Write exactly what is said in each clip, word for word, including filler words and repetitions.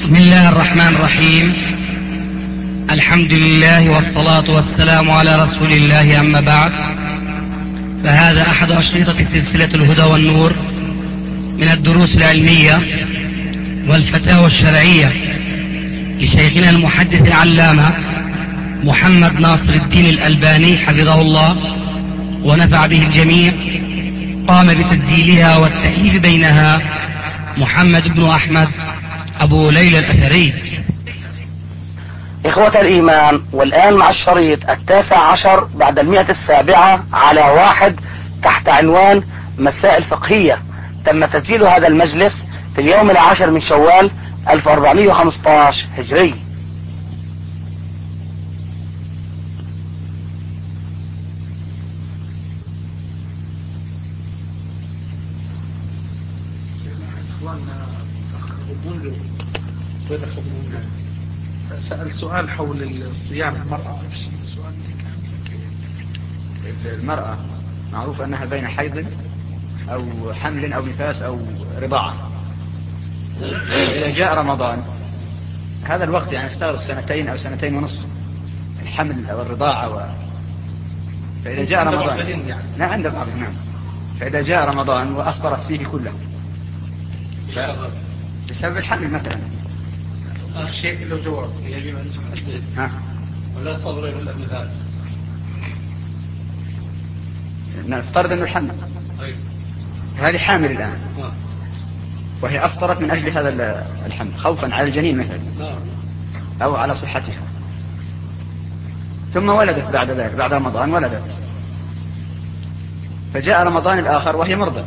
بسم الله الرحمن الرحيم. الحمد لله والصلاة والسلام على رسول الله، أما بعد، فهذا أحد أشرطة سلسلة الهدى والنور من الدروس العلمية والفتاوى الشرعية لشيخنا المحدث العلامة محمد ناصر الدين الألباني حفظه الله ونفع به الجميع. قام بتسجيلها والتأليف بينها محمد بن أحمد أبو ليلى الأثري. إخوة الإيمان، والآن مع الشريط التاسع عشر بعد المئة السابعة على واحد تحت عنوان مسائل فقهية. تم تسجيل هذا المجلس في اليوم العاشر من شوال ألف وأربعمائة وخمسة عشر هجري. سأل سؤال حول الصيام المرأة. المرأة معروف أنها بين حيض أو حمل أو نفاس أو رضاعة. إذا جاء رمضان هذا الوقت يعني استغرق سنتين أو سنتين ونصف الحمل أو الرضاعة و... فإذا جاء رمضان يعني. لا عند بعضهم نعم. فإذا جاء رمضان وأفطرت فيه كله ف... بسبب الحمل مثلا الشيء له جواب يجب أن تحدد ولا صبر إلا مثال. نفترض أن الحمل هذه حامل الآن وهي أفطرت من أجل هذا الحمل خوفا على الجنين مثلا أو على صحتها، ثم ولدت بعد ذلك بعد رمضان ولدت، فجاء رمضان الآخر وهي مرضى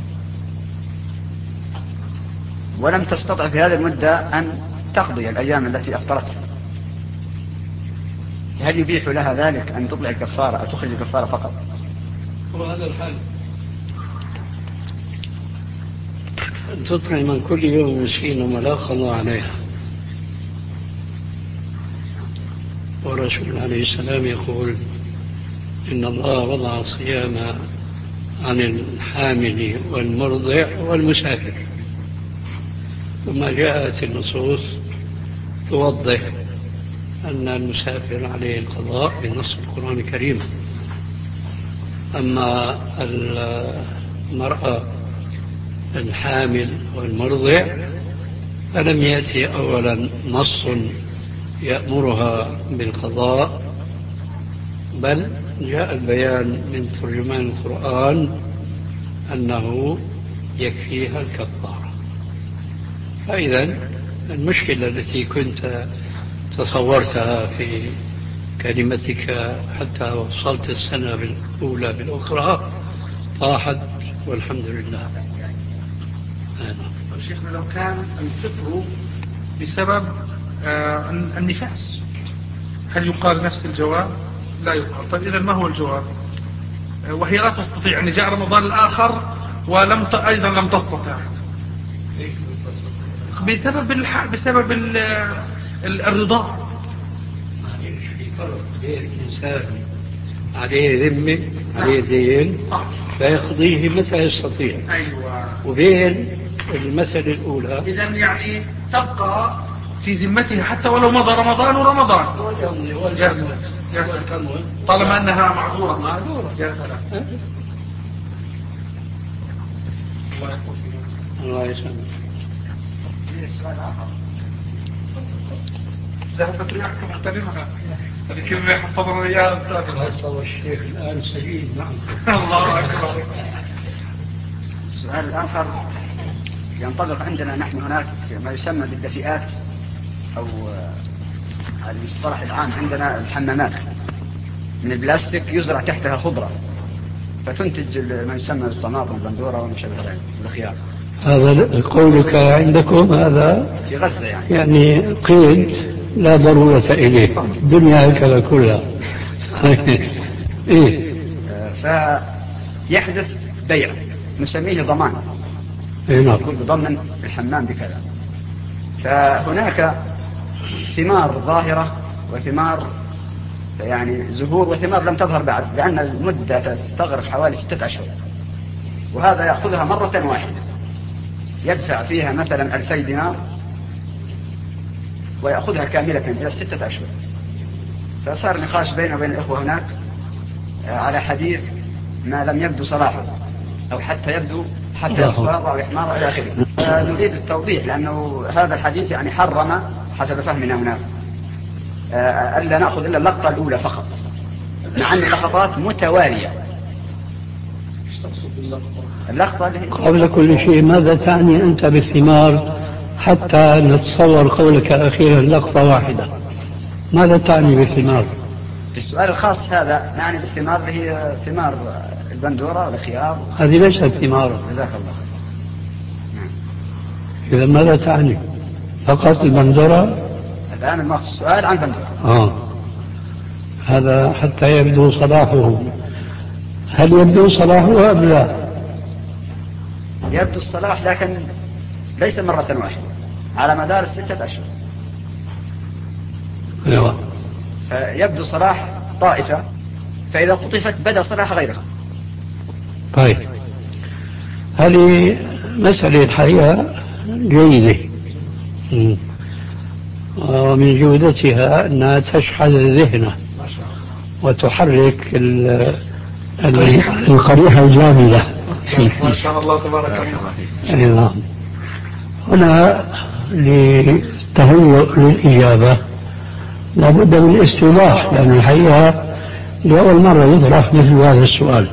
ولم تستطع في هذه المدة أن تقضي الأيام التي أفطرتها. هل يبيح لها ذلك أن تطلع الكفارة أو تخرج الكفارة فقط؟ وهذا الحال أن تطعم من كل يوم مسكينا ولا قضاء عليها. ورسول عليه السلام يقول إن الله وضع الصيام عن الحامل والمرضع والمسافر، ثم جاءت النصوص توضح أن المسافر عليه القضاء بنص القرآن الكريم. أما المرأة الحامل والمرضع فلم يأتي أولا نص يأمرها بالقضاء، بل جاء البيان من ترجمان القرآن أنه يكفيها الكفارة. فإذا المشكلة التي كنت تصورتها في كلمتك حتى وصلت السنة الأولى بالأخرى طاحت والحمد لله. شيخنا لو كان الفطر بسبب آه النفاس هل يقال نفس الجواب؟ لا يقال. طيب إذا ما هو الجواب؟ آه وهي لا تستطيع، يعني جاء رمضان الآخر ولم ت... أيضا لم تستطع بسبب الح... بسبب ال... ال... الرضا. الإنسان عليه ذمة عليه دين فيقضيه متى يستطيع. أيوة. وبين المسألة الأولى إذن يعني تبقى في ذمتها حتى ولو مضى رمضان ورمضان. يا سلام يا سلام، طالما أنها معذورة. معذورة يا سلام. الله يسلمك. ذهبت رياحكم اغتنمها، هذه كلمة يحفظنا إياها أستاذ. خاصة والشيخ الآن سعيد. نعم. الله أكبر. السؤال الآخر ينطبق عندنا نحن هناك ما يسمى بالدفئات أو المصطلح العام عندنا الحمامات من البلاستيك يزرع تحتها خضرة فتنتج ما يسمى الطماطم والبندورة وما شابه ذلك والخيار. هذا قولك عندكم هذا في غزة يعني يعني قيد لا ضرورة إليه، الدنيا هكذا كلها. إيه؟ فيحدث بيع نسميه ضمان، يقول بضمن الحمام بكذا. فهناك ثمار ظاهرة وثمار يعني زهور وثمار لم تظهر بعد، لأن المدة تستغرق حوالي ستة أشهر، وهذا يأخذها مرة واحدة يدفع فيها مثلا ألفي دينار ويأخذها كاملة إلى ستة أشهر. فصار نقاش بينه وبين الإخوة هناك على حديث ما لم يبدو صلاحه أو حتى يبدو حتى يصفر أو يحمر إلى آخره. نريد التوضيح لأنه هذا الحديث يعني حرم حسب فهمنا هناك ألا نأخذ إلا اللقطة الأولى فقط، مع أن اللقطات متوالية. اللقطة قبل كل شيء ماذا تعني أنت بالثمار حتى نتصور قولك أخيرا لقطة واحدة؟ ماذا تعني بالثمار؟ السؤال الخاص هذا نعني بالثمار هي ثمار البندورة والخيار. هذه ليست ثمار. جزاك الله. نعم. إذا ماذا تعني؟ فقط البندورة؟ الآن المقصود السؤال عن البندورة. آه. هذا حتى يبدو صلاحه. هل يبدو صلاحه أم لا؟ يبدو الصلاح لكن ليس مرة واحدة على مدار الستة أشهر. أيوة. يبدو صلاح طائفة، فإذا قطفت بدأ صلاح غيرها. طيب، هذه مسألة الحقيقة جيدة، ومن جودتها أنها تشحذ الذهن وتحرك القريحة الجامدة. ما شاء الله تبارك الله. أيضا هنا للتهيؤ للإجابة لابد من الاستيضاح، لأن الحقيقة لأول مرة يطرح مثل هذا السؤال.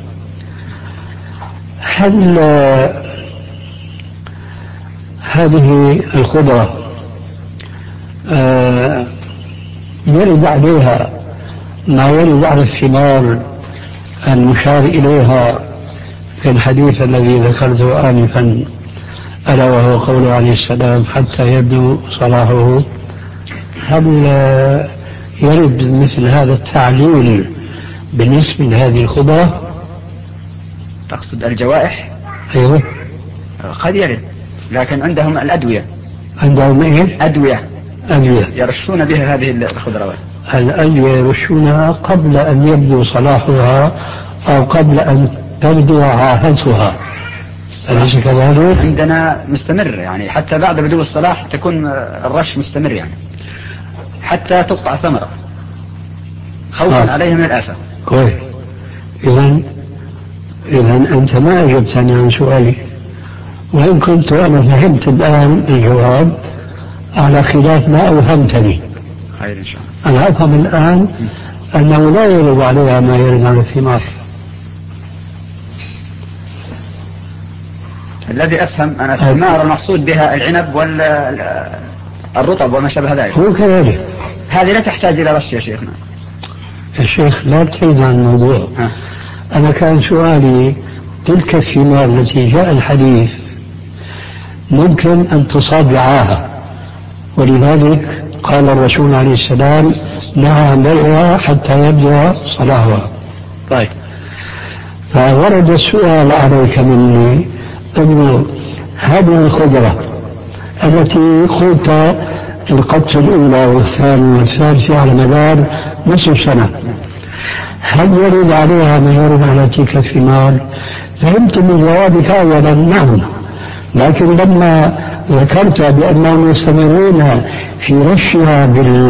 هل هذه الخضرة آه يرد عليها ما يرد على الثمار المشار إليها في الحديث الذي ذكرته آنفا، ألا وهو قوله عليه السلام حتى يبدو صلاحه؟ هل يرد مثل هذا التعليل بالنسبة لهذه الخضرة؟ تقصد الجوائح؟ أيوة. قد يرد، لكن عندهم الأدوية. عندهم إيه؟ أدوية. أدوية يرشون بها هذه الخضروات. الأدوية يرشونها قبل أن يبدو صلاحها أو قبل أن تبدو عاهتها، أليس كذلك؟ عندنا مستمر، يعني حتى بعد بدو الصلاح تكون الرش مستمر، يعني حتى تقطع ثمرة خوفا آه. عليها من الآفة. كويس. إذن إذن أنت ما أجبتني عن سؤالي، وإن كنت أنا فهمت الآن الجواب على خلاف ما أوهمتني. خير إن شاء الله. أنا أفهم الآن أنه لا يرد عليها ما يرد على الثمار. الذي أفهم أنا الثمار المقصود بها العنب والرطب وما شابه ذلك. هو كذلك. هذه لا تحتاج إلى رش يا شيخنا. يا شيخ لا تحيد عن الموضوع. ها. أنا كان سؤالي تلك الثمار التي جاء الحديث ممكن أن تصاب بعاهة، ولذلك قال الرسول عليه السلام نهى عن بيعها حتى يبدو صلاحها. طيب، فورد السؤال عليك مني أن هذه الخضرة التي قلت القطة الأولى والثانية والثالثة على مدار نصف سنة، هل يرد عليها ما يرد على تلك الثمار؟ فهمت من جوابك أولا نعم، لكن لما ذكرت بأنهم يستمرون في رشها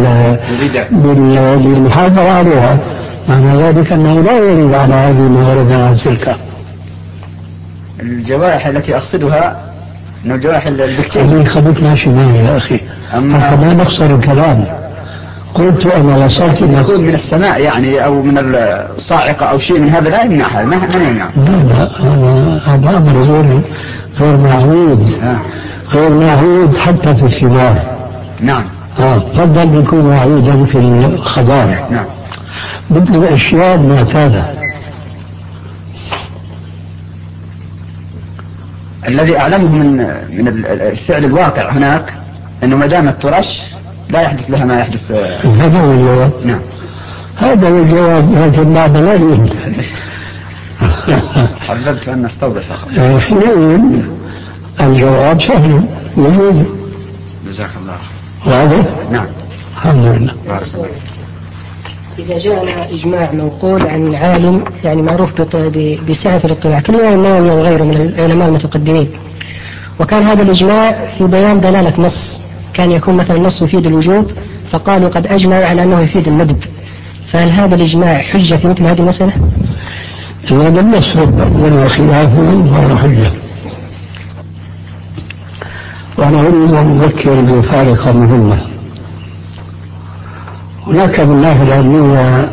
بالمحافظة عليها، معنى ذلك أنه لا يرد على هذه ما ورد على تلك. الجوائح التي أقصدها أن الجوائح البكتيرية اللي خذتنا شمال يا أخي، حتى ما نخسر الكلام. قلت أنا وصلت يكون من السماء يعني أو من الصاعقة أو شيء من هذا لا يمنعها، ما يمنع. لا لا، هذا أمر غير غير معهود، غير معهود حتى في الثمار. نعم. آه فضل يكون معهودا في الخضار. نعم. مثل الأشياء المعتادة. الذي أعلمه من من الفعل الواقع هناك أنه ما دامت ترش لا يحدث لها ما يحدث. هذا هو الجواب. نعم. هذا هو الجواب، لكن بعد لا يمكن. حببت أن نستوضح فقط. حينئذ الجواب سهل موجود. جزاك الله. واضح؟ نعم. الحمد لله. إذا جاءنا إجماع منقول عن عالم يعني معروف بسعة الاطلاع كالإمام النووي وغيره من العلماء المتقدمين، وكان هذا الإجماع في بيان دلالة نص كان يكون مثلا النص يفيد الوجوب فقالوا قد أجمعوا على أنه يفيد الندب، فهل هذا الإجماع حجة في مثل هذه المسألة؟ إذا لم يصرف ولا خلافه فهو حجة. وأنا أريد أن أذكر بفارقة مهمة. هناك من الناحية العلمية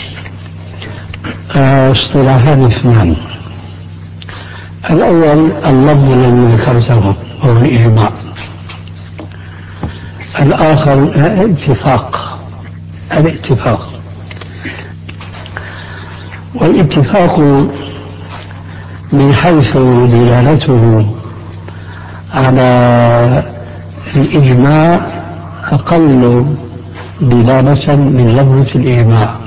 اصطلاحان اثنان. الأول اللفظ الذي ذكرته هو الإجماع، الآخر الاتفاق. الاتفاق والاتفاق من حيث دلالته على الإجماع أقل دلالة من لفظة الإجماع،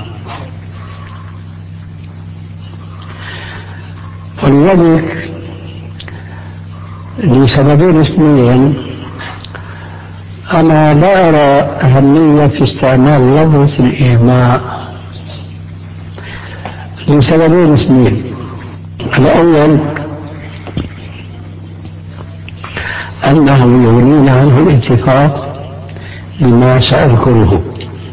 ولذلك لسببين اثنين أنا لا أرى أهمية في استعمال لفظة الإجماع لسببين اثنين. الأول أنه يغنينا عنه الاتفاق لما سأذكره،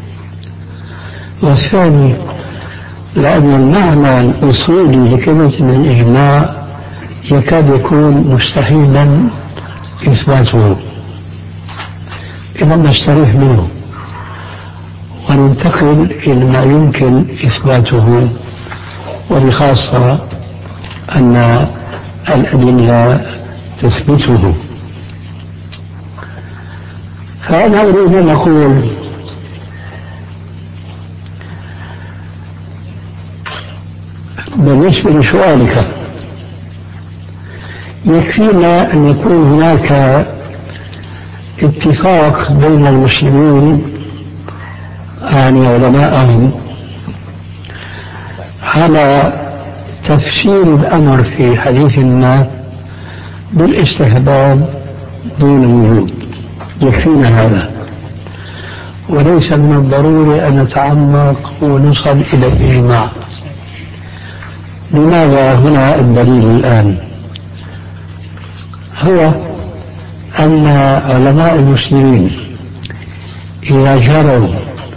والثاني لأن المعنى الأصولي لكلمة الإجماع يكاد يكون مستحيلا إثباته. إذا نستريح منه وننتقل إلى ما يمكن إثباته، وبخاصة أن الأدلة تثبته. فأنا أريد أن أقول بالنسبة لسؤالك يكفينا أن يكون هناك اتفاق بين المسلمين يعني علماءهم على تفسير الأمر في حديث ما بالاستحباب دون الوجوب، يكفينا هذا، وليس من الضروري أن نتعمق ونصل إلى الإجماع. لماذا هنا الدليل الآن؟ هو أن علماء المسلمين إذا جروا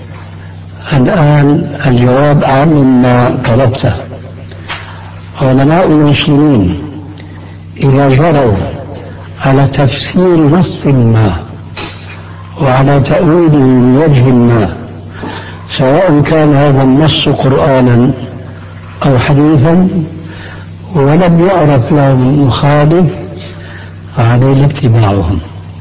الآن الجواب عن ما طلبته، علماء المسلمين إذا جروا على تفسير نص ما وعلى تأويله بوجه ما، سواء كان هذا النص قرآنا أو حديثا، ولم يعرف لهم مخالف، فعلينا اتباعهم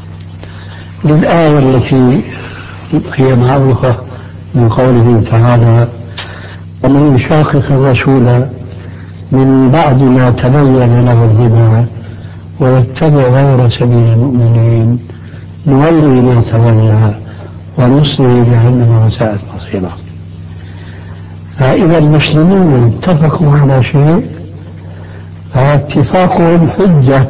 للآية التي هي معروفة من قوله تعالى: ومن يشاقق الرسول من بعد ما تبين له الهدى ويتبع غير سبيل المؤمنين نولي ما تولى ونصلي جهنم وساءت مصيرا. فإذا المسلمون اتفقوا على شيء فاتفاقهم حجة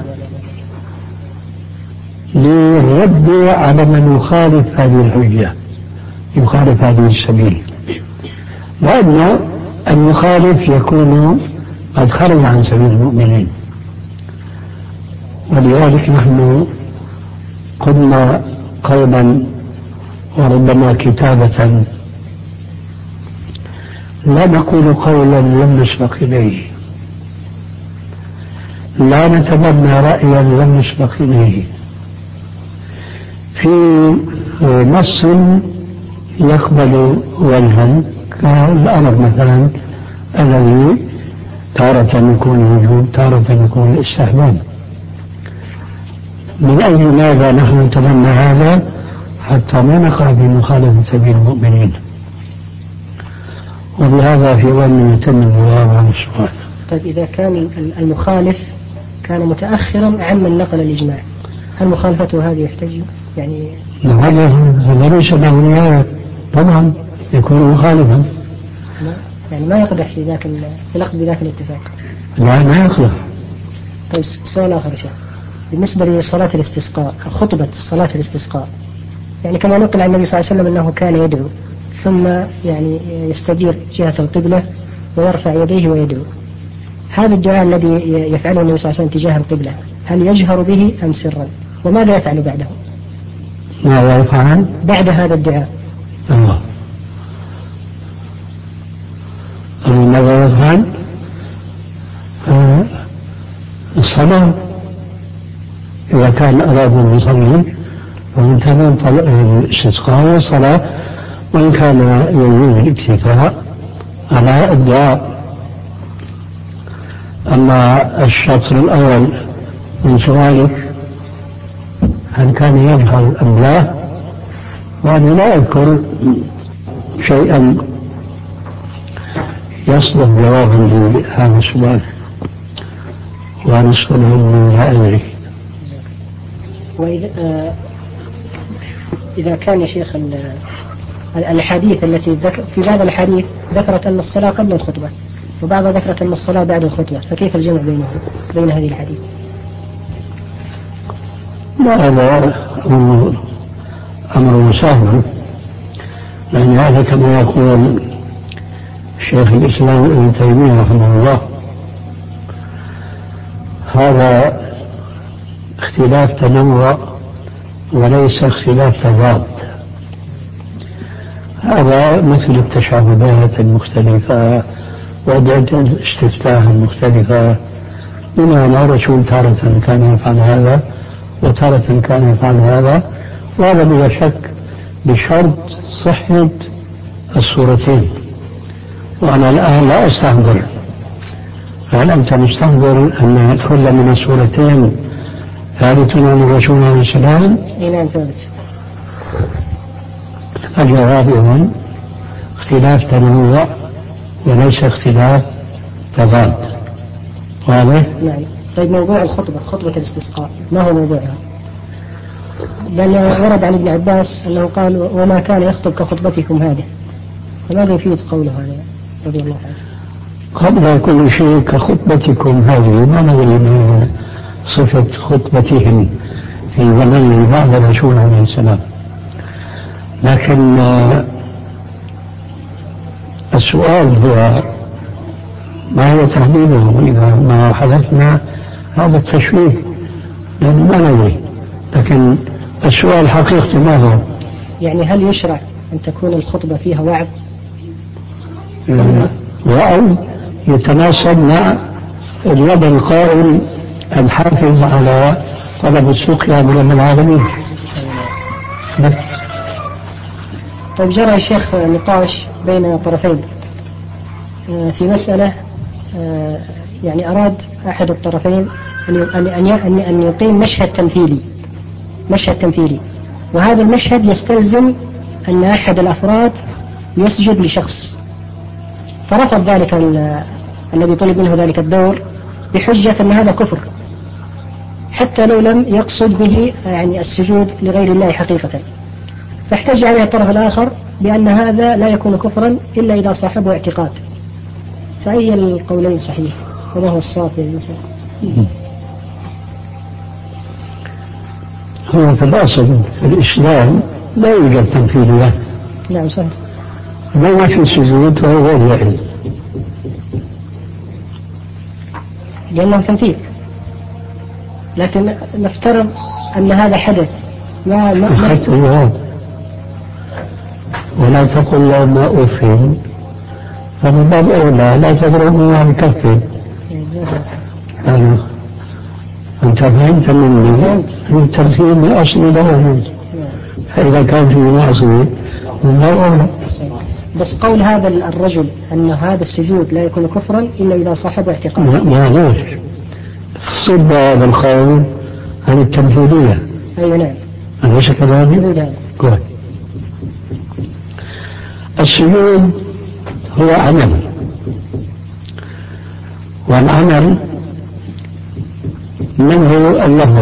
للرد على من يخالف هذه الحجة، يخالف هذه السبيل، وأن المخالف يكون قد خرج عن سبيل المؤمنين. ولذلك نحن قلنا قولا وربما كتابة: لا نقول قولا لم نسبق إليه، لا نتبنى رأيا لم نسبق إليه في نص يقبل وجها كالأمر مثلا الذي تارة يكون وجوب تارة يكون الاستحباب. من أجل ماذا نحن نتبنى هذا؟ حتى ما نقع في مخالفة سبيل المؤمنين. وبهذا في ظن يتم الجواب عن السؤال. طيب إذا كان المخالف كان متأخرا عن من نقل الإجماع، هل مخالفته هذه يحتاج يعني؟ هذا ليس له نهاية، طبعا يكون مخالفا، يعني ما يقدح في ذاك في الأخذ بذاك الاتفاق. لا ما يقدح. طيب سؤال آخر شيء بالنسبة لصلاة الاستسقاء، خطبة صلاة الاستسقاء، يعني كما نقل عن النبي صلى الله عليه وسلم أنه كان يدعو ثم يعني يستدير جهة القبلة ويرفع يديه ويدعو. هذا الدعاء الذي يفعله النبي صلى الله عليه وسلم تجاه القبلة هل يجهر به أم سرا؟ وماذا يفعل بعده؟ ماذا يفعل بعد هذا الدعاء؟ الله ماذا يفعل؟ الصلاة إذا كان أراد أن يصلي فمن تمام الاستسقاء والصلاة، وإن كان يريد الاكتفاء على الدعاء. أما الشطر الأول من سؤالك هل كان يجهر أم لا، وأنا لا أذكر شيئا يصلح جوابا لهذا السؤال، ونصف العلم لا أدري. وإذا آه إذا كان يا شيخ الأحاديث التي ذكر في بعض الحديث ذكرت أن الصلاة قبل الخطبة، وبعضها ذكرت أن الصلاة بعد الخطبة، فكيف الجمع بينها بين هذه الحديث؟ لا، هذا أمر أمر سهل، لأن هذا كما يقول شيخ الإسلام ابن تيمية رحمه الله، هذا اختلاف تنوع وليس اختلاف تضاد. هذا مثل التشابهات المختلفة وأدعية الاستفتاح المختلفة، بما الرسول تارة كان يفعل هذا وتارة كان يفعل هذا، وهذا بلا شك بشرط صحة الصورتين. وأنا الآن لا أستحضر، هل أنت مستحضر أن كل من الصورتين ثابت عن الرسول عليه السلام؟ إيه نعم ثابت. الجواب إذن اختلاف تنوع وليس اختلاف تضاد. واضح؟ نعم. طيب موضوع الخطبة، خطبة الاستسقاء، ما هو موضوعها؟ لأن ورد عن ابن عباس أنه قال وما كان يخطب كخطبتكم هذه، فماذا يفيد قوله هذا رضي الله عنه؟ قبل كل شيء كخطبتكم هذه، ما ندري من صفة خطبتهم في زمن بعد الرسول عليه السلام، لكن السؤال هو ما هو تحديده؟ إذا ما حدثنا هذا التشويه لأنه ما ندري، لكن السؤال حقيقته ما هو؟ يعني هل يشرع أن تكون الخطبة فيها وعظ؟ أو يتناسب مع الوضع القائم الحافظ على طلب السقيا من رب العالمين. طيب جرى يا شيخ نقاش بين طرفين في مسألة، يعني أراد أحد الطرفين أن أن أن يقيم مشهد تمثيلي، مشهد تمثيلي، وهذا المشهد يستلزم أن أحد الأفراد يسجد لشخص، فرفض ذلك الذي طلب منه ذلك الدور بحجة أن هذا كفر، حتى لو لم يقصد به يعني السجود لغير الله حقيقة. فاحتج عليه الطرف الآخر بأن هذا لا يكون كفرا إلا إذا صاحبه اعتقاد. فأي القولين صحيح؟ وما هو الصواب يا إنسان؟ هو في الأصل في الإسلام لا يوجد تمثيليات. نعم صحيح. ما في سجود وهو غير يعلم، لأنه تمثيل. لكن نفترض أن هذا حدث ما ما أخذت الجواب، ولا تقل له ما أفهم، فمن باب أولى لا تضربني عن كفي. أنا أنت فهمت مني التمثيل من أصل له، فإذا كان في معصية من باب أولى. بس قول هذا الرجل أن هذا السجود لا يكون كفرا إلا إذا صاحبه اعتقاد، ما ليش صد هذا القول عن التمثيلية. أي نعم أليس كذلك؟ كويس. السجود هو عمل، والعمل منه اللفظ،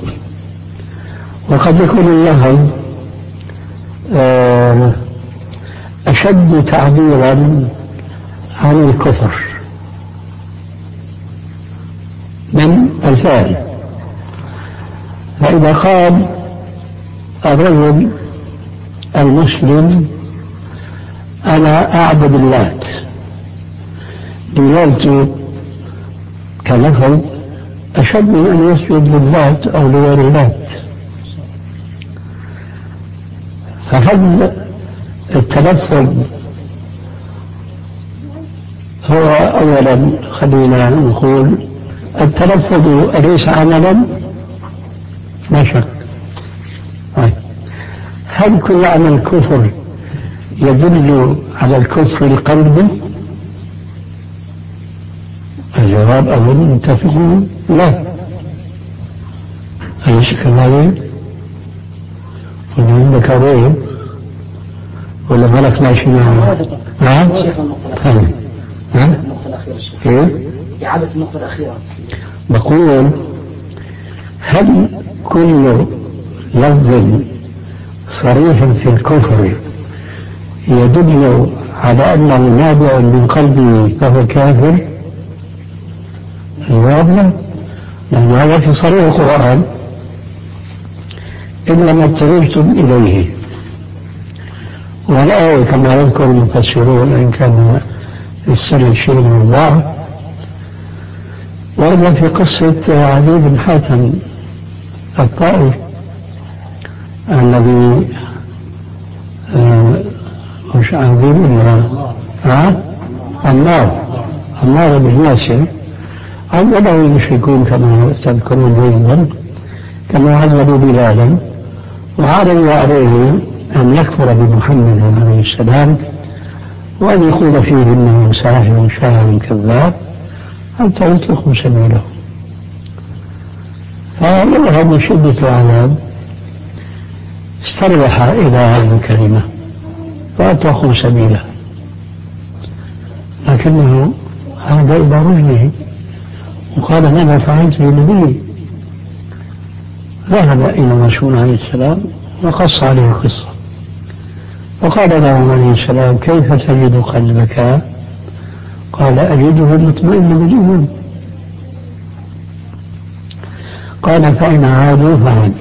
وقد يكون اللفظ أشد تعبيرا عن الكفر من الفعل. فإذا قال الرجل المسلم أنا أعبد اللات، دلالته كلفظ أشد من أن يسجد للات أو لغير اللات. فهل التلفظ هو أولا خلينا نقول التلفظ أليس عملا؟ لا شك. هل كل عمل كفر يدل على الكفر القلبي؟ الجواب أظن متفقون لا. أليس كذلك؟ ولا عندك رأي ولا ملك ماشي معه؟ نعم؟ نعم؟ النقطة الأخيرة الشيخ. إيه؟ إعادة النقطة الأخيرة. بقول هل كل لفظ صريح في الكفر يدل على أنه نابع من قلبه فهو كافر؟ الجواب لا، لأن هذا في صريح القرآن إلا ما اضطررتم إليه. والآية كما يذكر المفسرون إن كان السنة شيء من الله ورد في قصة عدي بن حاتم الطائي الذي مش عدي بن عمار عمار بن ياسر عذبه المشركون كما تذكرون جيدا، كما عذبوا بلالا وعرضوا عليه أن يكفر بمحمد عليه السلام وأن يقول فيه إنه ساحر شاعر كذاب حتى يطلقوا سبيله. فيظهر من شدة العذاب استربح إلى هذه الكلمة فأطلقوا سبيله، لكنه عاد إلى رجله وقال ماذا فعلت بنبي؟ ذهب إلى الرسول عليه السلام وقص عليه القصة وقال له عليه السلام كيف تجد قلبك؟ قال أجده مطمئنا بالإيمان. قال فإن عادوا فعد.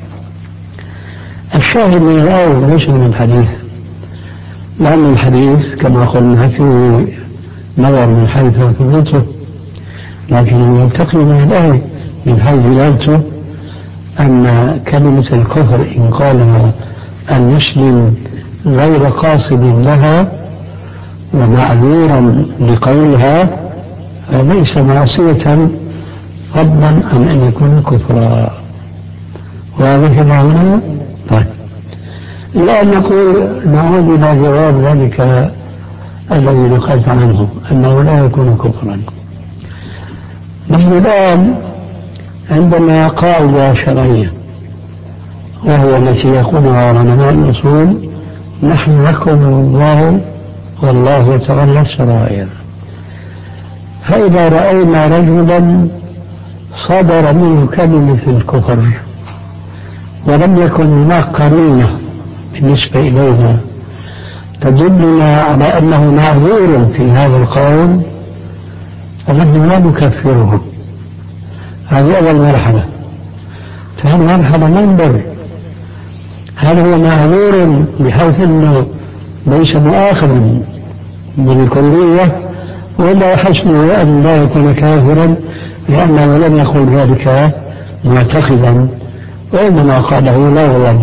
الشاهد من الآية ليس من الحديث، لأن الحديث كما قلنا فيه نظر من حيث ثبوته، لكن يلتقي من الآية من حيث دلالته أن كلمة الكفر إن قالها المسلم غير قاصد لها ومعذورا لقولها ليس معصية فضلا عن أن يكون كفرا. وهذا في معنى طيب. الآن نقول نعود إلى جواب ذلك الذي نقلت عنه أنه لا يكون كفرا. نحن الآن عندنا قاعدة شرعية وهو التي يقولها علماء الأصول نحن نحكم الله والله يتولى السرائر. فإذا رأينا رجلا صدر منه كلمة الكفر ولم يكن هناك قرينة بالنسبة إلينا تدلنا على أنه معذور في هذا القول فنحن لا نكفره. هذه أول مرحلة. ثاني مرحلة ننظر هل هو معذور بحيث أنه ليس مؤاخذا بالكلية ولا حسنه أن لا يكون كافرا لأنه لم يقل ذلك معتقدا وإنما قاله لغوا.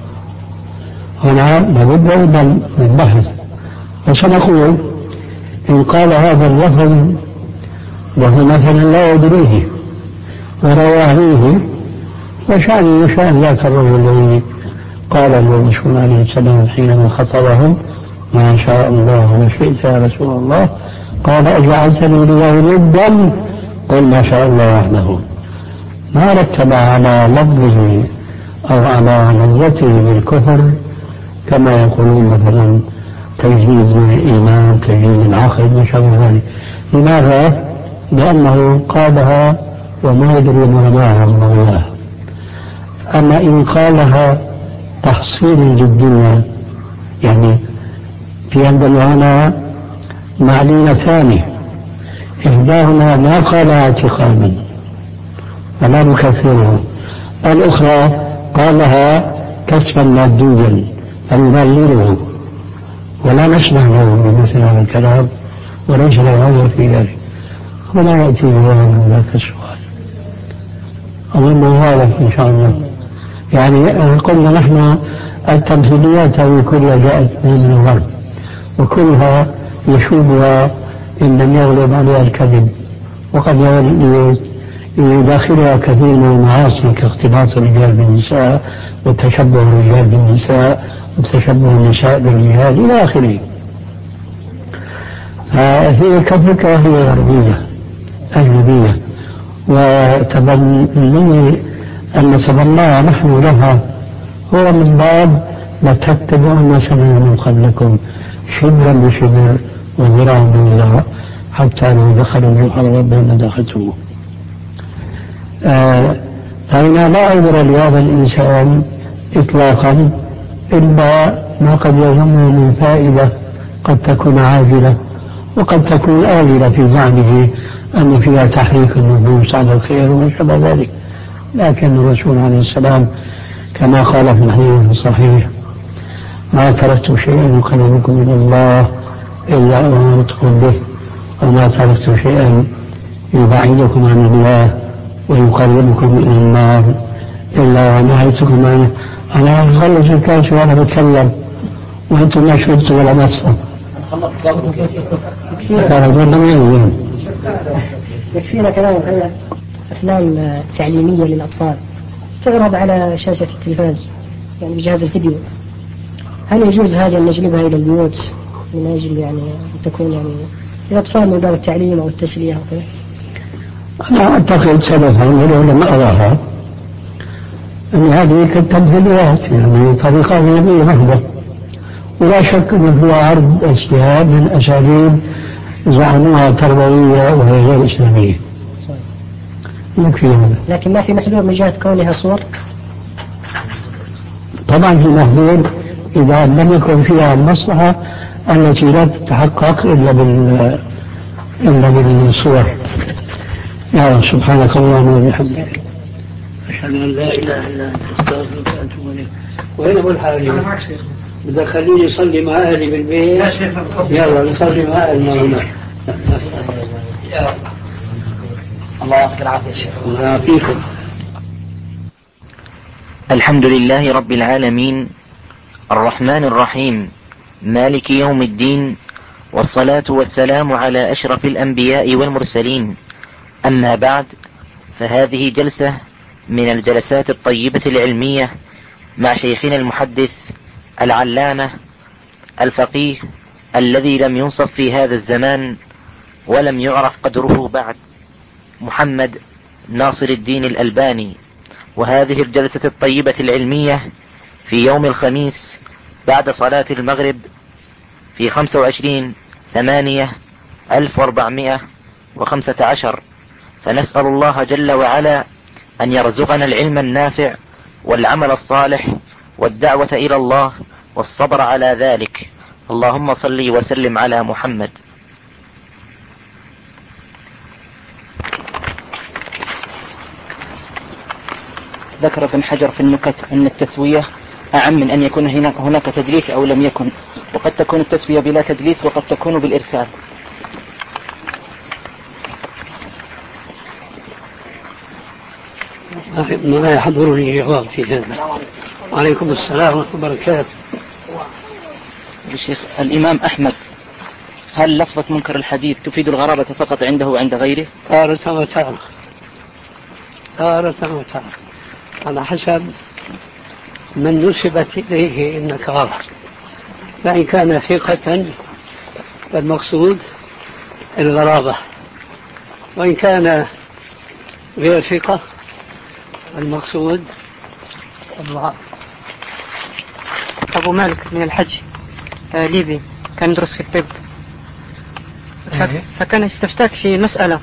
هنا لابد أيضا من بحث. وسنقول إن قال هذا اللفظ وهو مثلا لا يدريه ورواه وشأن وشأن ذاك الرجل الذي قال الرسول عليه السلام حينما خطبهم ما شاء الله وما شئت يا رسول الله قال أجعلتني لله ندا قل ما شاء الله وحده. ما رتب على لفظه أو على لفظته بالكفر كما يقولون مثلا تجديد الإيمان تجديد العقل وشابه ذلك. لماذا؟ لأنه قالها وما يدري ما معها الله. أما إن قالها تحصيل للدنيا يعني في عندنا هنا معلومة ثانية إحداهما ما قالها اعتقادا ولا نكفره، الأخرى قالها كسبا ماديا فنبلغه ولا نسمع له بمثل هذا الكلام وليس له عذر في ذلك ولا يأتي بهذا من ذاك السؤال. أظن واضح إن شاء الله. يعني قلنا نحن التمثيليات هذه كلها جاءت من الغرب، وكلها يشوبها إن لم يغلب عليها الكذب، وقد يداخلها كثير من المعاصي كاختلاط الرجال بالنساء وتشبه الرجال بالنساء وتشبه النساء بالرجال إلى آخره. فهي كفكرة هي غربية أجنبية، وتبني أن نتبناها نحن لها هو من باب لتتبعون سنن من قبلكم شبرا بشبر وذراعا بذراع حتى لو دخلوا من حرب بين دخلتموه. فإن لا عذر لهذا الإنسان إطلاقا إلا ما قد يظنه من فائدة قد تكون عاجلة وقد تكون آجلة في زعمه أن فيها تحريك النفوس على الخير وما شابه ذلك. لكن الرسول عليه السلام كما قال في الحديث الصحيح: ما تركت شيئا يقربكم إلى الله إلا أمرتكم به، وما تركت شيئا يبعدكم عن الله ويقربكم إلى النار إلا ونهيتكم عنه. أنا أخلص الكاس وأنا بتكلم وأنتم ما شربتوا ولا مصر. يكفينا كلام عن أفلام تعليمية للأطفال تعرض على شاشة التلفاز يعني بجهاز الفيديو، هل يجوز هذا أن نجلبها إلى البيوت من أجل يعني أن تكون يعني للأطفال من باب التعليم أو التسلية أو كذا؟ أنا أعتقد سلفا ولو لم أراها أن هذه كالتمثيليات يعني طريقة غيبية محضة، ولا شك أن هو عرض أسلوب من أساليب زعموها تربوية وهي غير إسلامية. يكفي هذا. لكن ما في محذور من جهة كونها صور؟ طبعا في محذور إذا لم يكن فيها المصلحة التي لا تتحقق إلا بال إلا بالصور. يا رب سبحانك اللهم وبحمدك أشهد أن لا إله إلا أنت أستغفرك وأتوب إليك. وين أبو الحالي؟ أنا معك شيخ. بدك خليني يصلي مع أهلي بالبيت؟ لا شيخ يلا نصلي مع أهلنا هنا. يا الله يعطيك العافية شيخ. الله يعافيكم. الحمد لله رب العالمين الرحمن الرحيم مالك يوم الدين، والصلاة والسلام على أشرف الأنبياء والمرسلين. أما بعد، فهذه جلسة من الجلسات الطيبة العلمية مع شيخنا المحدث العلامة الفقيه الذي لم ينصف في هذا الزمان ولم يعرف قدره بعد، محمد ناصر الدين الألباني. وهذه الجلسة الطيبة العلمية في يوم الخميس بعد صلاة المغرب في خمسة وعشرين ثمانية ألف وأربعمائة وخمسة عشر. فنسأل الله جل وعلا أن يرزقنا العلم النافع والعمل الصالح والدعوة إلى الله والصبر على ذلك. اللهم صل وسلم على محمد. ذكر ابن حجر في النكت أن التسوية أعم من أن يكون هناك تدليس أو لم يكن، وقد تكون التسوية بلا تدليس وقد تكون بالإرسال. ما يحضرني جواب في هذا. وعليكم السلام ورحمة الله وبركاته. الشيخ الإمام أحمد، هل لفظة منكر الحديث تفيد الغرابة فقط عنده وعند غيره؟ تارة وتارة تارة وتارة على حسب من نسبت إليه إنك غلط. فإن كان ثقة فالمقصود الغرابة، وإن كان غير ثقة المقصود الضعف. أبو مالك من الحج آه ليبي، كان يدرس في الطب، فكان يستفتاك في مسألة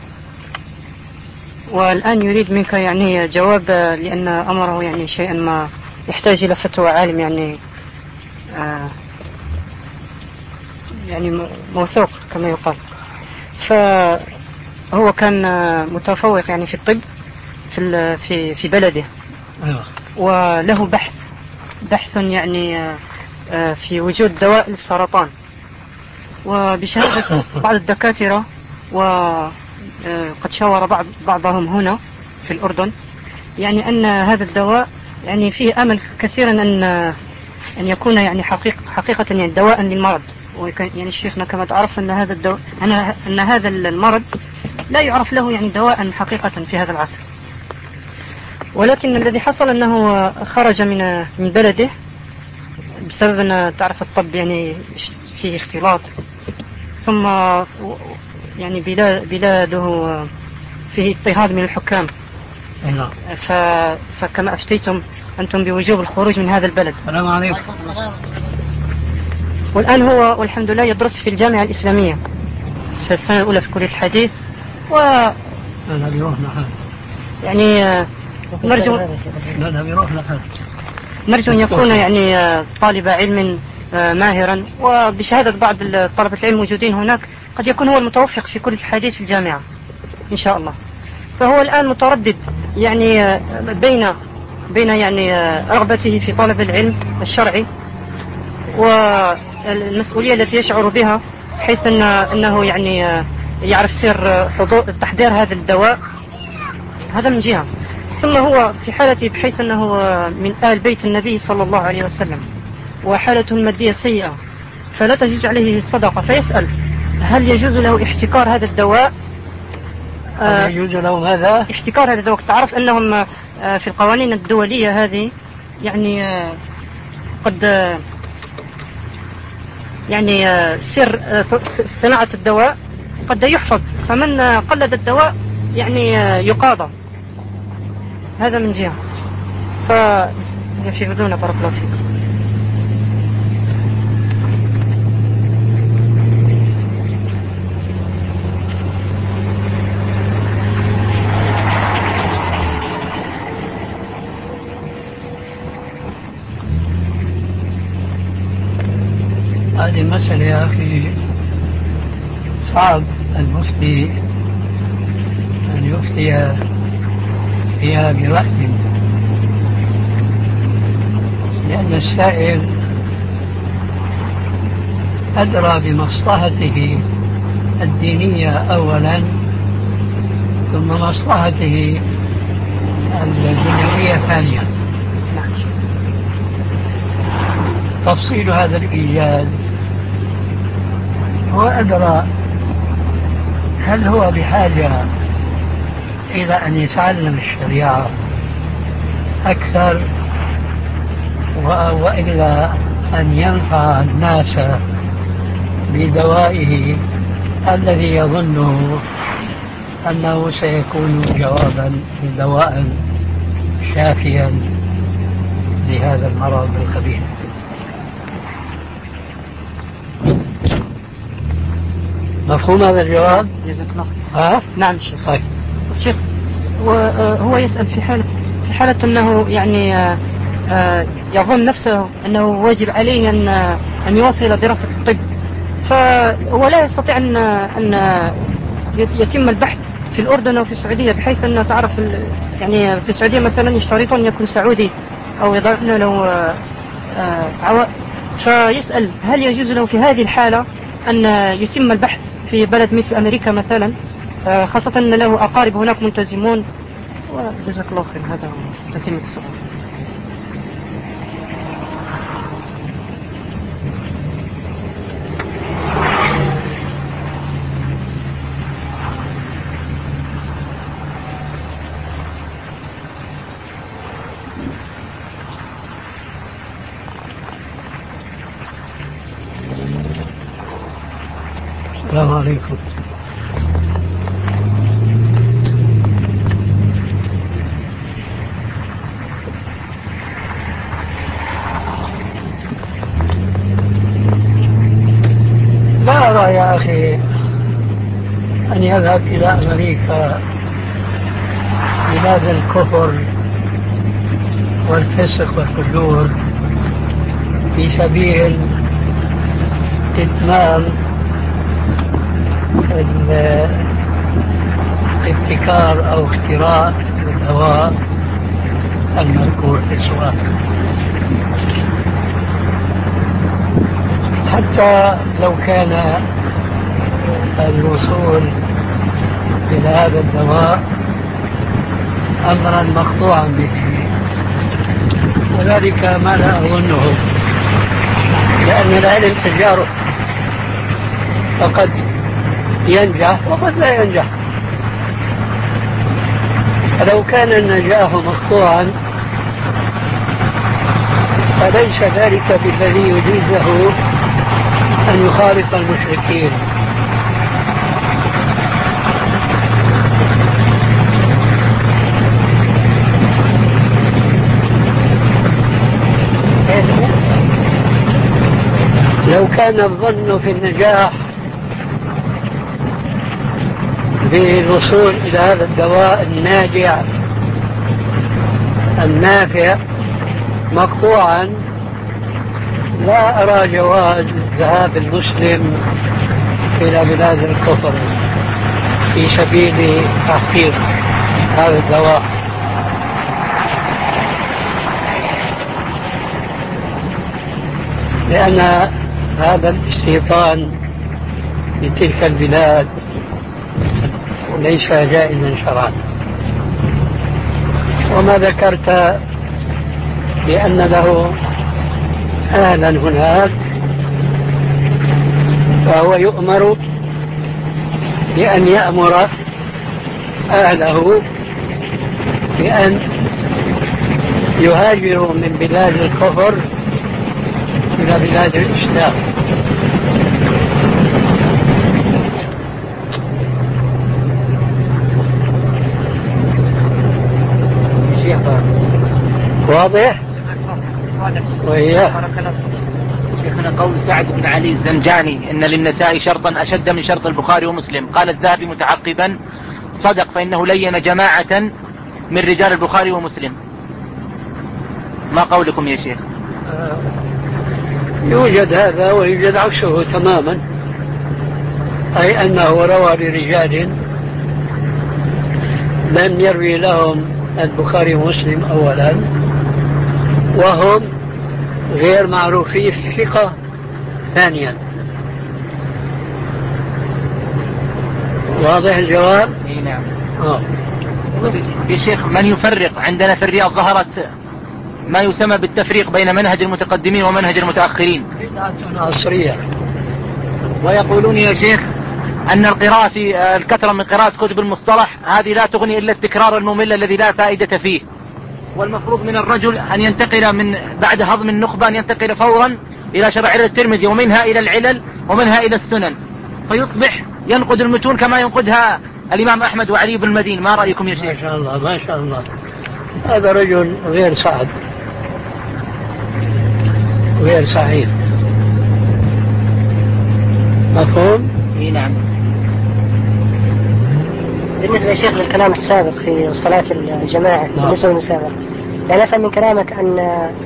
والآن يريد منك يعني جواب، لأن أمره يعني شيئا ما يحتاج إلى فتوى عالم يعني آه يعني موثوق كما يقال. فهو كان متفوق يعني في الطب في في في بلده، وله بحث بحث يعني في وجود دواء للسرطان، وبشهادة بعض الدكاترة وقد شاور بعض بعضهم هنا في الأردن يعني أن هذا الدواء يعني فيه أمل كثيرا أن أن يكون يعني حقيقة, حقيقة يعني دواء للمرض. يعني شيخنا كما تعرف أن هذا الدواء أن هذا المرض لا يعرف له يعني دواء حقيقة في هذا العصر، ولكن الذي حصل أنه خرج من من بلده بسبب أن تعرف الطب يعني فيه اختلاط، ثم يعني بلاده فيه اضطهاد من الحكام، فكما أفتيتم أنتم بوجوب الخروج من هذا البلد. السلام عليكم. والآن هو والحمد لله يدرس في الجامعة الإسلامية في السنة الأولى في كلية الحديث، و يعني نرجو نرجو أن يكون يعني طالب علم ماهرا، وبشهادة بعض طلبة العلم موجودين هناك قد يكون هو المتوفق في كلية الحديث في الجامعة إن شاء الله. فهو الآن متردد يعني بين بين يعني رغبته في طلب العلم الشرعي والمسؤولية التي يشعر بها، حيث أن أنه يعني يعرف سر حضور تحضير هذا الدواء، هذا من جهة. ثم هو في حالته بحيث أنه من آل بيت النبي صلى الله عليه وسلم وحالته المادية سيئة، فلا تجوز عليه الصدقة، فيسأل هل يجوز له احتكار هذا الدواء؟ هل يجوز له ماذا؟ احتكار هذا الدواء. تعرف أنهم في القوانين الدولية هذه يعني قد يعني سر صناعة الدواء قد يحفظ، فمن قلد الدواء يعني يقاضى، هذا من جهة. فيفيدون بارك الله فيكم. هذه مسألة يا أخي صعب المفتي أن يفتي فيها برأي، لأن السائل أدرى بمصلحته الدينية أولا، ثم مصلحته الدنيوية ثانيا. تفصيل هذا الإيجاد هو أدرى هل هو بحاجة إلى أن يتعلم الشريعة أكثر وإلى أن ينفع الناس بدوائه الذي يظنه أنه سيكون جوابا دواء شافيا لهذا المرض الخبيث. مفهوم هذا الجواب؟ جزاك الله خير. ها؟ نعم شيخ. طيب. الشيخ هو يسأل في حالة في حالة أنه يعني يظن نفسه أنه واجب عليه أن أن يواصل دراسة الطب، فهو لا يستطيع أن أن يتم البحث في الأردن أو في السعودية، بحيث أن تعرف يعني في السعودية مثلا يشترطون أن يكون سعودي أو يضعون له عوائد، فيسأل هل يجوز له في هذه الحالة أن يتم البحث في بلد مثل أمريكا مثلا، خاصة أن له أقارب هناك ملتزمون. وجزاك الله خير، هذا تتم السؤال. السلام عليكم. لا أرى يا أخي أن يذهب إلى أمريكا بلاد الكفر والفسق والفجور في سبيل إتمام الابتكار أو اختراع الدواء المذكور في السؤال. حتى لو كان الوصول إلى هذا الدواء أمرا مقطوعا به، وذلك ما لا أظنه، لأن العلم تجارب، فقد ينجح وقد لا ينجح. فلو كان النجاح مقطوعا فليس ذلك بالذي يجيز له أن يخالف المشركين. لو كان الظن في النجاح بالوصول إلى هذا الدواء الناجع النافع مقطوعا لا أرى جواز ذهاب المسلم إلى بلاد الكفر في سبيل تحقيق هذا الدواء. لأن هذا الاستيطان بتلك البلاد ليس جائزا شرعا. وما ذكرت بأن له أهلا هناك فهو يؤمر بأن يأمر أهله بأن يهاجروا من بلاد الكفر إلى بلاد الإسلام. واضح؟ وإياه شيخنا قول سعد بن علي الزنجاني إن للنساء شرطا أشد من شرط البخاري ومسلم، قال الذهبي متعقبا: صدق، فإنه لين جماعة من رجال البخاري ومسلم. ما قولكم يا شيخ؟ آه يوجد هذا ويوجد عكسه تماما، أي أنه روى لرجال لم يروي لهم البخاري ومسلم أولا، وهم غير معروفي الثقة ثانيا. واضح الجواب؟ اي نعم. آه. يا شيخ، من يفرق؟ عندنا في الرياض ظهرت ما يسمى بالتفريق بين منهج المتقدمين ومنهج المتأخرين عصرية، ويقولون يا شيخ أن القراءة في الكثرة من قراءة كتب المصطلح هذه لا تغني إلا التكرار الممل الذي لا فائدة فيه، والمفروض من الرجل أن ينتقل من بعد هضم النخبة أن ينتقل فورا إلى شرائع الترمذي ومنها إلى العلل ومنها إلى السنن، فيصبح ينقد المتون كما ينقدها الإمام أحمد وعلي بن المدين. ما رأيكم يا شيخ؟ ما شاء الله ما شاء الله، هذا رجل غير سعد غير سعيد. مفهوم؟ اي نعم. بالنسبة يا شيخ للكلام السابق في صلاة الجماعة بالنسبة للمسافر، لا نفهم من كلامك أن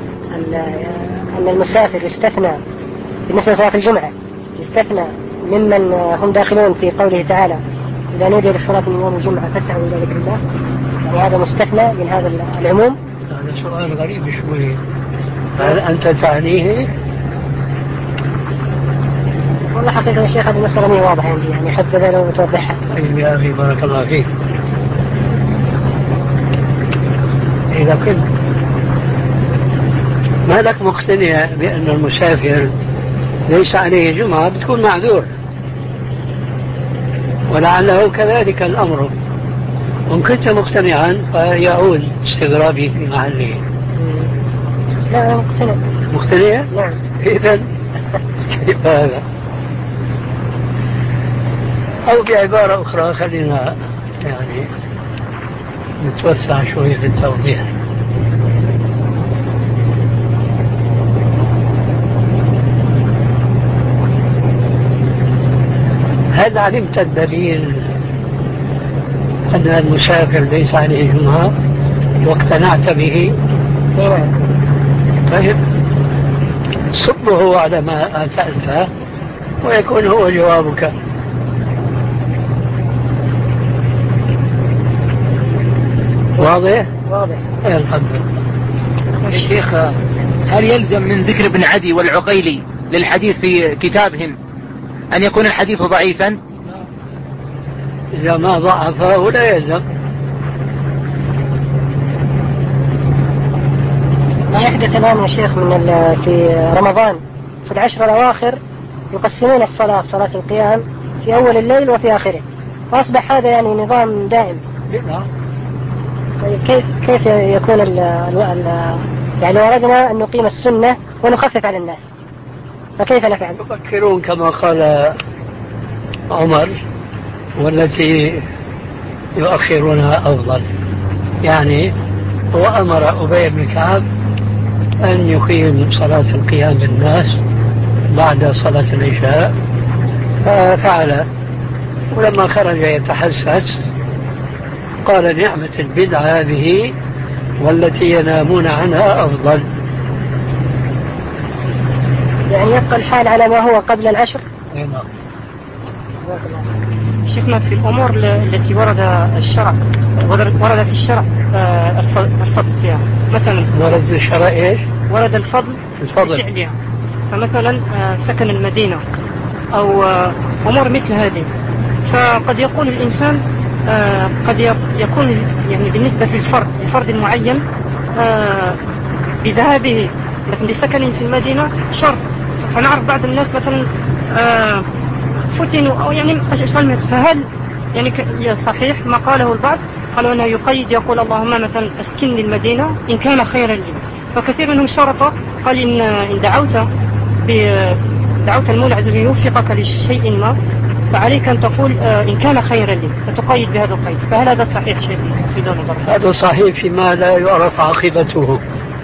أن المسافر يستثنى بالنسبة لصلاة الجمعة، يستثنى ممن هم داخلون في قوله تعالى: إذا نودي للصلاة من يوم الجمعة فاسعوا إلى ذكر الله، يعني هذا مستثنى من هذا العموم؟ هذا سؤال غريب شوي، هل أنت تعنيه؟ والله حقيقة يا شيخ هذه المسألة مي واضحة عندي، يعني حتى لو توضحها. طيب يا أخي بارك الله فيك، إذا كنت ما لك مقتنع بأن المسافر ليس عليه جمعة بتكون معذور، ولعله كذلك الأمر. وإن كنت مقتنعا فيعود استغرابي في محله. لا أنا مقتنع. مقتنع؟ نعم. إذن كيف هذا؟ أو بعبارة أخرى خلينا يعني نتوسع شوية في التوضيح. هل علمت الدليل أن المسافر ليس عليه جمعة واقتنعت به؟ طيب صبه على ما فعلته ويكون هو جوابك. واضح؟ واضح. الحمد. الشيخ، هل يلزم من ذكر ابن عدي والعقيلي للحديث في كتابهم أن يكون الحديث ضعيفا؟ إذا ما ضعفه لا يلزم. ما يحدث الآن يا شيخ من في رمضان في العشر الأواخر يقسمون الصلاة صلاة القيام في أول الليل وفي آخره، وأصبح هذا يعني نظام دائم. طيب كيف كيف يكون ال ال يعني وردنا أن نقيم السنة ونخفف على الناس، فكيف نفعل؟ تفكرون كما قال عمر والتي يؤخرونها أفضل، يعني هو أمر أبي بن كعب أن يقيم صلاة القيام بالناس بعد صلاة العشاء ففعل، ولما خرج يتحسس قال نعمة البدعة هذه والتي ينامون عنها أفضل. يعني يبقى الحال على ما هو قبل العشر. نعم. شيخنا في الأمور التي ورد الشرع ورد في الشرع الفضل فيها، مثلا ورد الشرع إيش؟ ورد الفضل الفضل فعلها، فمثلا سكن المدينة أو أمور مثل هذه، فقد يقول الإنسان قد يكون يعني بالنسبة للفرد الفرد المعين بذهابه مثلا بسكن في المدينة شر، فنعرف بعض الناس مثلا فتنوا أو يعني فهل يعني صحيح ما قاله البعض، قالوا أنه يقيد يقول اللهم مثلا أسكنني المدينة إن كان خيرا لي، فكثير منهم شرط قال إن, إن دعوت دعوت المولى عز وجل يوفقك لشيء ما فعليك أن تقول إن كان خيرا لي، فتقيد بهذا القيد، فهل هذا صحيح شيء في دون الضرب؟ هذا صحيح فيما لا يعرف عاقبته،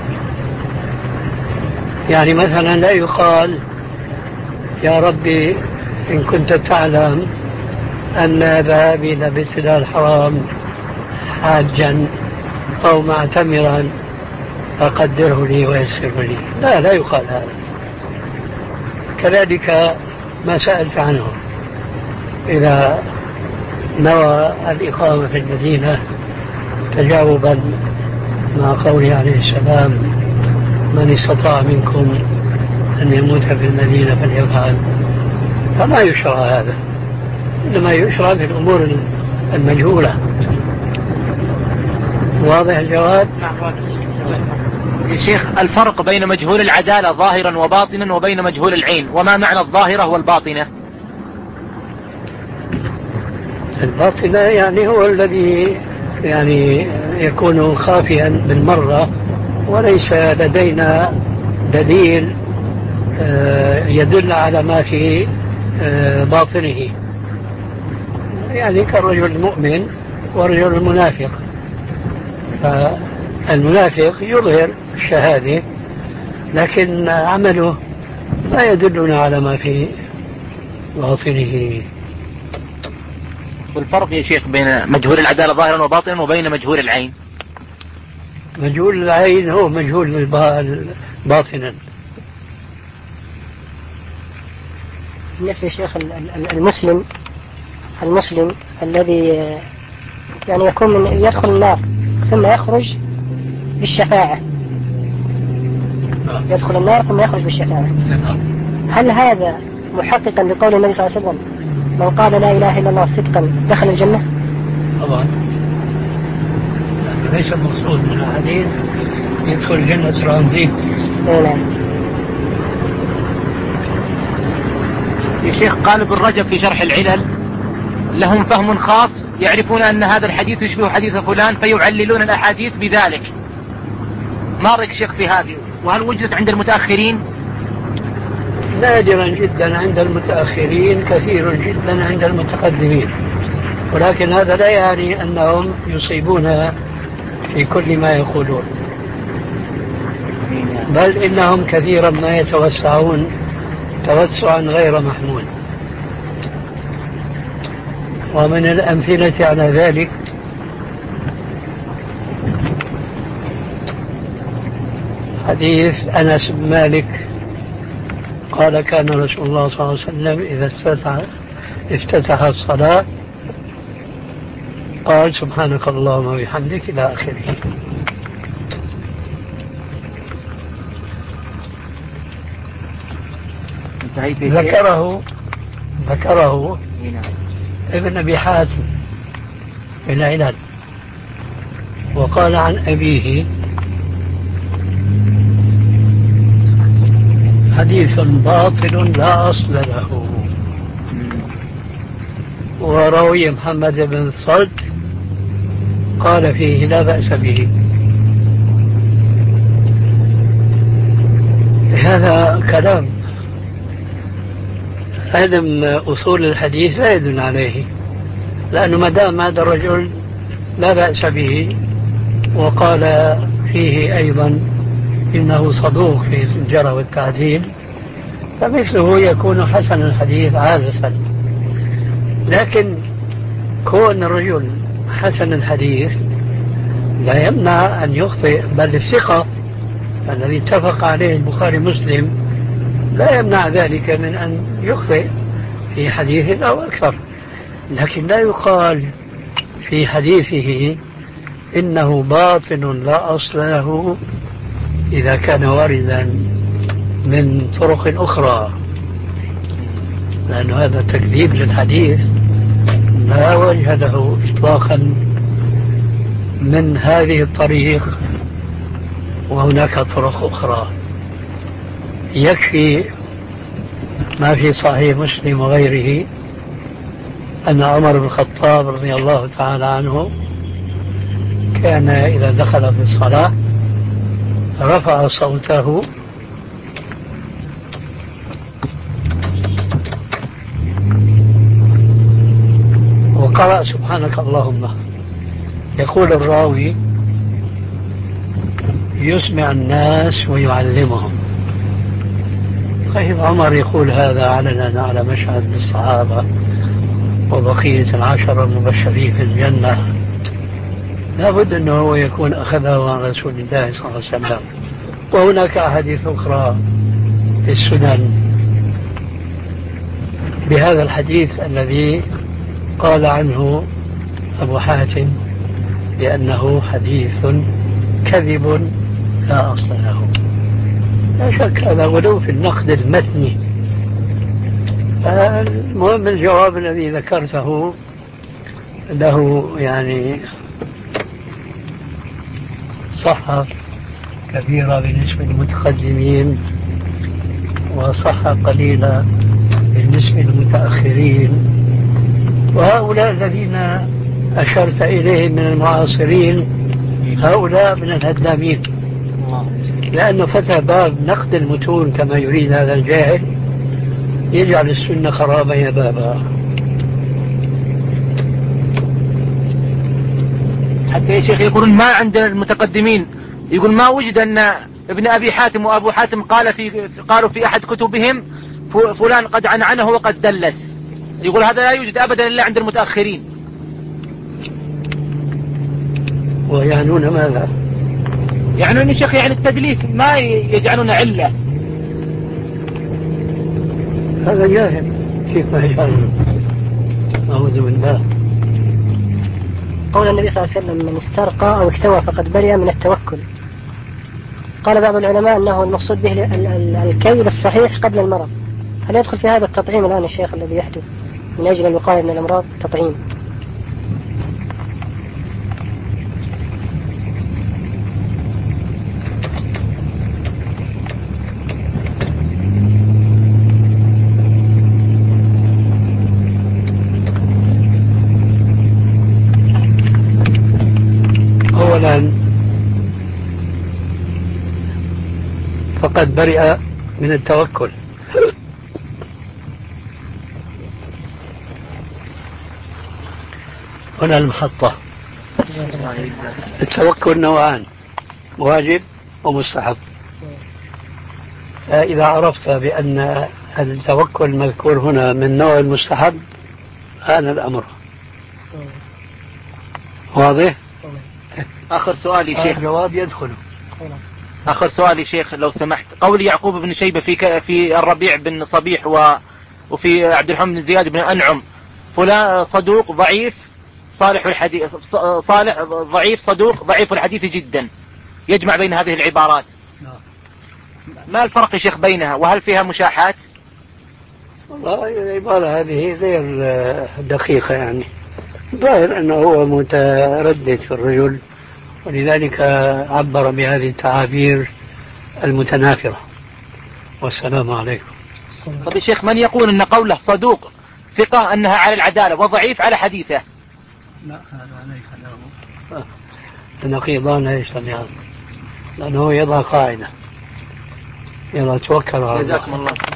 يعني مثلا لا يقال يا ربي إن كنت تعلم أن ذهابي إلى بيت الله الحرام حاجا أو معتمرا فقدره لي ويسره لي، لا لا يقال هذا. كذلك ما سألت عنه إذا نوى الإقامة في المدينة تجاوبا مع قوله عليه السلام من استطاع منكم أن يموت في المدينة فليفعل، فما يشرع هذا، إنما يشرع في الأمور المجهولة. واضح الجواب؟ يا شيخ الفرق بين مجهول العدالة ظاهرا وباطنا وبين مجهول العين، وما معنى الظاهرة والباطنة؟ الباطنة يعني هو الذي يعني يكون خافيا بالمرة وليس لدينا دليل يدل على ما في باطنه، يعني كالرجل المؤمن والرجل المنافق، فالمنافق يظهر الشهادة لكن عمله لا يدلنا على ما في باطنه. والفرق يا شيخ بين مجهول العدالة ظاهرا وباطنا وبين مجهول العين؟ مجهول العين هو مجهول باطنا. بالنسبة للشيخ المسلم المسلم الذي يعني يكون من يدخل النار ثم يخرج بالشفاعة، يدخل النار ثم يخرج بالشفاعة، هل هذا محققا لقول النبي صلى الله عليه وسلم من قال لا إله إلا الله صدقا دخل الجنة؟ طبعا ليس المقصود من الحديث يدخل الجنة ترانزيت. نعم. يا شيخ قال ابن رجب في شرح العلل لهم فهم خاص يعرفون أن هذا الحديث يشبه حديث فلان فيعللون الأحاديث بذلك، ما رأيك شيخ في هذه؟ وهل وجدت عند المتأخرين؟ نادرا جدا عند المتأخرين، كثير جدا عند المتقدمين، ولكن هذا لا يعني أنهم يصيبون في كل ما يقولون، بل إنهم كثيرا ما يتوسعون توسعا غير محمود. ومن الأمثلة على ذلك حديث أنس بن مالك قال كان رسول الله صلى الله عليه وسلم إذا افتتح, افتتح الصلاة قال سبحانك اللهم وبحمدك إلى آخره. ذكره ذكره ابن أبي حاتم في العلل، وقال عن أبيه حديث باطل لا أصل له، وروي محمد بن صلت قال فيه لا بأس به. هذا كلام عدم أصول الحديث لا يدل عليه، لأنه ما دام هذا الرجل لا بأس به وقال فيه أيضا إنه صدوق في الجرح والتعديل، فمثله يكون حسن الحديث عادة. لكن كون الرجل حسن الحديث لا يمنع أن يخطئ، بل الثقة الذي اتفق عليه البخاري مسلم لا يمنع ذلك من أن يخطئ في حديث أو أكثر. لكن لا يقال في حديثه إنه باطل لا أصل له إذا كان واردا من طرق أخرى، لأن هذا تكذيب للحديث لا وجه له إطلاقا من هذه الطريق، وهناك طرق أخرى. يكفي ما في صحيح مسلم وغيره أن عمر بن الخطاب رضي الله تعالى عنه كان إذا دخل في الصلاة رفع صوته وقرأ سبحانك اللهم. يقول الراوي يسمع الناس ويعلمهم. طيب عمر يقول هذا علنا على مشهد الصحابة وبقية العشرة المبشرين في الجنة، لابد أنه هو يكون أخذه عن رسول الله صلى الله عليه وسلم. وهناك أحاديث أخرى في السنن بهذا الحديث الذي قال عنه أبو حاتم لأنه حديث كذب لا أصل له. لا شك هذا ولو في النقد المتني. المهم الجواب الذي ذكرته له يعني صحة كبيرة بالنسبة للمتقدمين وصحة قليلة بالنسبة للمتأخرين، وهؤلاء الذين أشرت إليهم من المعاصرين هؤلاء من الهدامين، لأنه فتح باب نقد المتون كما يريد هذا الجاهل يجعل السنة خرابا يا بابا. حتى يا شيخ يقولون ما عند المتقدمين، يقول ما وجد أن ابن أبي حاتم وأبو حاتم قال في قالوا في أحد كتبهم فلان قد عنعنه وقد دلس. يقول هذا لا يوجد أبدا إلا عند المتأخرين. ويعنون ماذا؟ يعنون يا شيخ يعني التدليس ما يجعلون علة. هذا جاهل كيف ما يجعلون. أعوذ بالله. قول النبي صلى الله عليه وسلم من استرقى أو اكتوى فقد برئ من التوكل. قال بعض العلماء أنه المقصود به الكيل الصحيح قبل المرض. هل يدخل في هذا التطعيم الآن الشيخ الذي يحدث من أجل الوقاية من الأمراض تطعيم؟ أولا فقد برئ من التوكل. هنا المحطة. التوكل نوعان، واجب ومستحب. إذا عرفت بأن التوكل المذكور هنا من نوع المستحب هذا الأمر واضح. آخر سؤال يا شيخ. الجواب يدخل. آخر سؤال يا شيخ لو سمحت. قول يعقوب بن شيبة في ك... في الربيع بن صبيح و... وفي عبد الرحمن بن زياد بن أنعم فلان صدوق ضعيف صالح الحديث، صالح ضعيف صدوق ضعيف الحديث جدا، يجمع بين هذه العبارات. ما الفرق يا شيخ بينها وهل فيها مشاحات؟ والله العبارة هذه غير دقيقة، يعني ظاهر أنه هو متردد في الرجل ولذلك عبر بهذه التعابير المتنافرة. والسلام عليكم. طب يا شيخ، من يقول أن قوله صدوق ثقة أنها على العدالة وضعيف على حديثه؟ لا هذا عليه كلامه. النقيضان لا يجتمعان، لأنه يضع قاعدة، يلا توكل على الله. جزاكم الله.